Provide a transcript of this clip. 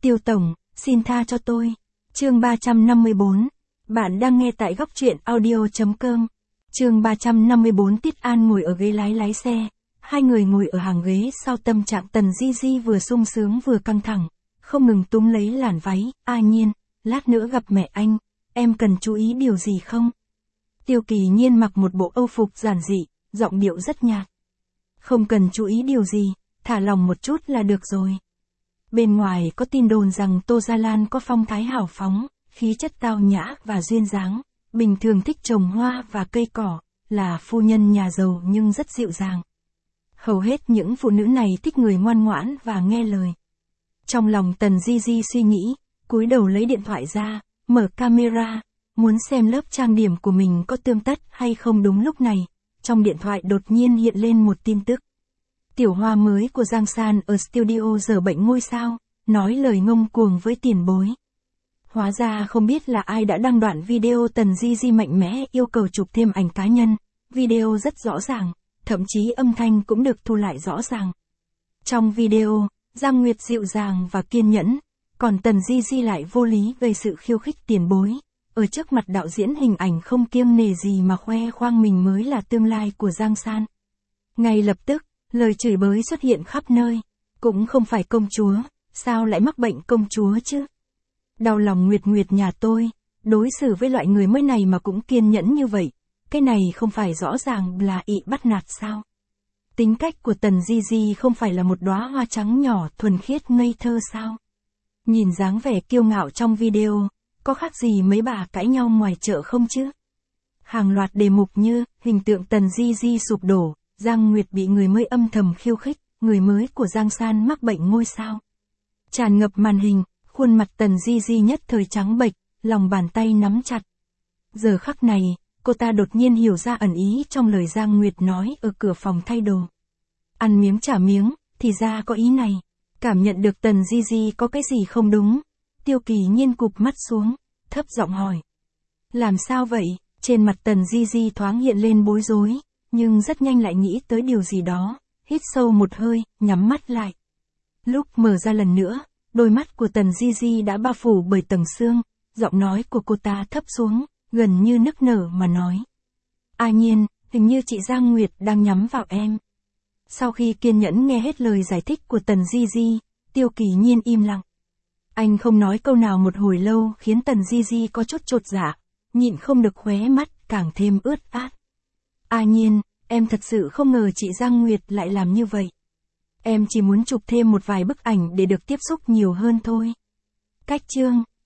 Tiêu Tổng, xin tha cho tôi. Chương 354. Bạn đang nghe tại góc truyện audio.com. Chương 354. Tiết An ngồi ở ghế lái xe. Hai người ngồi ở hàng ghế sau, tâm trạng Tần Di Di vừa sung sướng vừa căng thẳng, không ngừng túm lấy làn váy. A Nhiên, lát nữa gặp mẹ anh, em cần chú ý điều gì không? Tiêu Kỳ Nhiên mặc một bộ âu phục giản dị, giọng điệu rất nhạt. Không cần chú ý điều gì, thả lòng một chút là được rồi. Bên ngoài có tin đồn rằng Tô Gia Lan có phong thái hào phóng, khí chất tao nhã và duyên dáng, bình thường thích trồng hoa và cây cỏ, là phu nhân nhà giàu nhưng rất dịu dàng. Hầu hết những phụ nữ này thích người ngoan ngoãn và nghe lời. Trong lòng Tần Di Di suy nghĩ, cúi đầu lấy điện thoại ra, mở camera, muốn xem lớp trang điểm của mình có tươm tất hay không. Đúng lúc này, trong điện thoại đột nhiên hiện lên một tin tức. Tiểu hoa mới của Giang San ở studio dở bệnh ngôi sao, nói lời ngông cuồng với tiền bối. Hóa ra không biết là ai đã đăng đoạn video Tần Di Di mạnh mẽ yêu cầu chụp thêm ảnh cá nhân, video rất rõ ràng, thậm chí âm thanh cũng được thu lại rõ ràng. Trong video, Giang Nguyệt dịu dàng và kiên nhẫn, còn Tần Di Di lại vô lý về sự khiêu khích tiền bối, ở trước mặt đạo diễn hình ảnh không kiêng nể gì mà khoe khoang mình mới là tương lai của Giang San. Ngay lập tức, lời chửi bới xuất hiện khắp nơi, cũng không phải công chúa, sao lại mắc bệnh công chúa chứ? Đau lòng Nguyệt Nguyệt nhà tôi, đối xử với loại người mới này mà cũng kiên nhẫn như vậy, cái này không phải rõ ràng là ị bắt nạt sao? Tính cách của Tần Di Di không phải là một đóa hoa trắng nhỏ thuần khiết ngây thơ sao? Nhìn dáng vẻ kiêu ngạo trong video, có khác gì mấy bà cãi nhau ngoài chợ không chứ? Hàng loạt đề mục như, hình tượng Tần Di Di sụp đổ, Giang Nguyệt bị người mới âm thầm khiêu khích, người mới của Giang San mắc bệnh ngôi sao. Tràn ngập màn hình, khuôn mặt Tần Di Di nhất thời trắng bệch, lòng bàn tay nắm chặt. Giờ khắc này, cô ta đột nhiên hiểu ra ẩn ý trong lời Giang Nguyệt nói ở cửa phòng thay đồ. Ăn miếng trả miếng, thì ra có ý này. Cảm nhận được Tần Di Di có cái gì không đúng, Tiêu Kỳ Nhiên cụp mắt xuống, thấp giọng hỏi. Làm sao vậy? Trên mặt Tần Di Di thoáng hiện lên bối rối, nhưng rất nhanh lại nghĩ tới điều gì đó, hít sâu một hơi, nhắm mắt lại. Lúc mở ra lần nữa, đôi mắt của Tần Di Di đã bao phủ bởi tầng sương, giọng nói của cô ta thấp xuống, gần như nức nở mà nói. A Nhiên, hình như chị Giang Nguyệt đang nhắm vào em. Sau khi kiên nhẫn nghe hết lời giải thích của Tần Di Di, Tiêu Kỳ Nhiên im lặng. Anh không nói câu nào một hồi lâu khiến Tần Di Di có chút chột dạ, nhịn không được khóe mắt càng thêm ướt át. A Nhiên, em thật sự không ngờ chị Giang Nguyệt lại làm như vậy. Em chỉ muốn chụp thêm một vài bức ảnh để được tiếp xúc nhiều hơn thôi. Cách chương